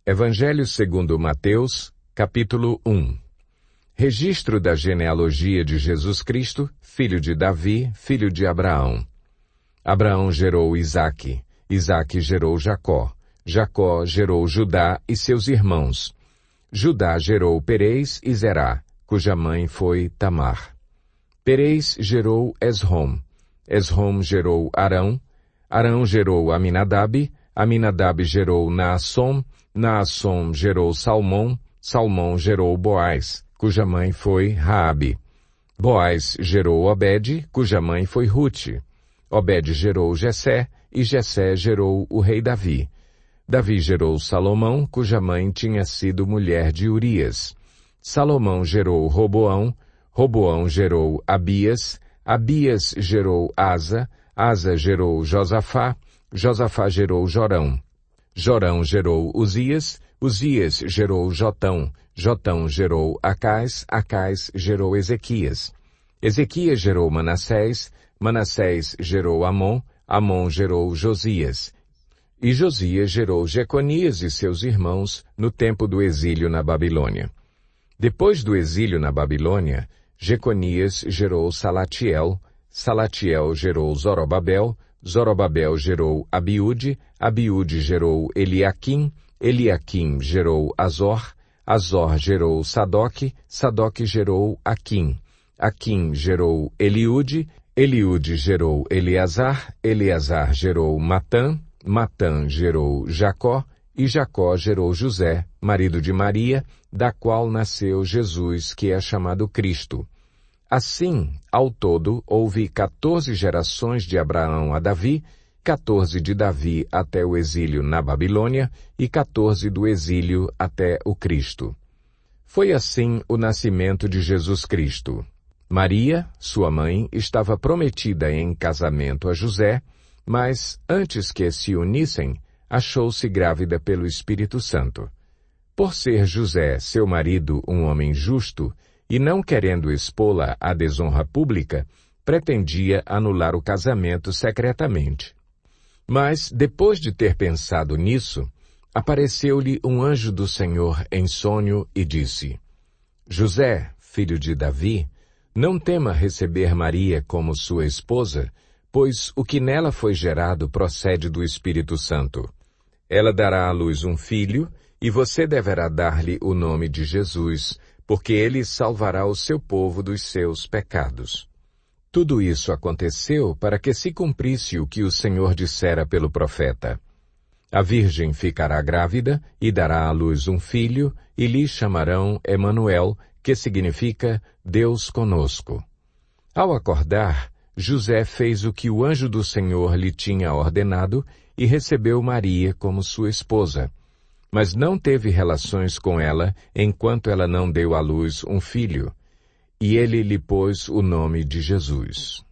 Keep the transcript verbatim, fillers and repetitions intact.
Evangelho segundo Mateus, capítulo um. Registro da genealogia de Jesus Cristo, filho de Davi, filho de Abraão. Abraão gerou Isaque, Isaque gerou Jacó, Jacó gerou Judá e seus irmãos. Judá gerou Perez e Zerá, cuja mãe foi Tamar. Perez gerou Esrom, Esrom gerou Arão, Arão gerou Aminadab, Aminadab gerou Naasson, Naasson gerou Salmão, Salmão gerou Boaz, cuja mãe foi Raabe. Boaz gerou Obed, cuja mãe foi Rute. Obed gerou Jessé, e Jessé gerou o rei Davi. Davi gerou Salomão, cuja mãe tinha sido mulher de Urias. Salomão gerou Roboão, Roboão gerou Abias, Abias gerou Asa, Asa gerou Josafá, Josafá gerou Jorão. Jorão gerou Uzias, Uzias gerou Jotão, Jotão gerou Acais, Acais gerou Ezequias. Ezequias gerou Manassés, Manassés gerou Amon, Amon gerou Josias. E Josias gerou Jeconias e seus irmãos no tempo do exílio na Babilônia. Depois do exílio na Babilônia, Jeconias gerou Salatiel, Salatiel gerou Zorobabel, Zorobabel gerou Abiúde, Abiúde gerou Eliaquim, Eliaquim gerou Azor, Azor gerou Sadoque, Sadoque gerou Aquim, Aquim gerou Eliúde, Eliúde gerou Eleazar, Eleazar gerou Matã, Matã gerou Jacó, e Jacó gerou José, marido de Maria, da qual nasceu Jesus, que é chamado Cristo. Assim, ao todo, houve quatorze gerações de Abraão a Davi, quatorze de Davi até o exílio na Babilônia e quatorze do exílio até o Cristo. Foi assim o nascimento de Jesus Cristo. Maria, sua mãe, estava prometida em casamento a José, mas, antes que se unissem, achou-se grávida pelo Espírito Santo. Por ser José, seu marido, um homem justo, e não querendo expô-la à desonra pública, pretendia anular o casamento secretamente. Mas, depois de ter pensado nisso, apareceu-lhe um anjo do Senhor em sonho e disse: José, filho de Davi, não tema receber Maria como sua esposa, pois o que nela foi gerado procede do Espírito Santo. Ela dará à luz um filho, e você deverá dar-lhe o nome de Jesus, porque ele salvará o seu povo dos seus pecados. Tudo isso aconteceu para que se cumprisse o que o Senhor dissera pelo profeta. A virgem ficará grávida e dará à luz um filho, e lhe chamarão Emanuel, que significa Deus conosco. Ao acordar, José fez o que o anjo do Senhor lhe tinha ordenado e recebeu Maria como sua esposa. Mas não teve relações com ela enquanto ela não deu à luz um filho, e ele lhe pôs o nome de Jesus.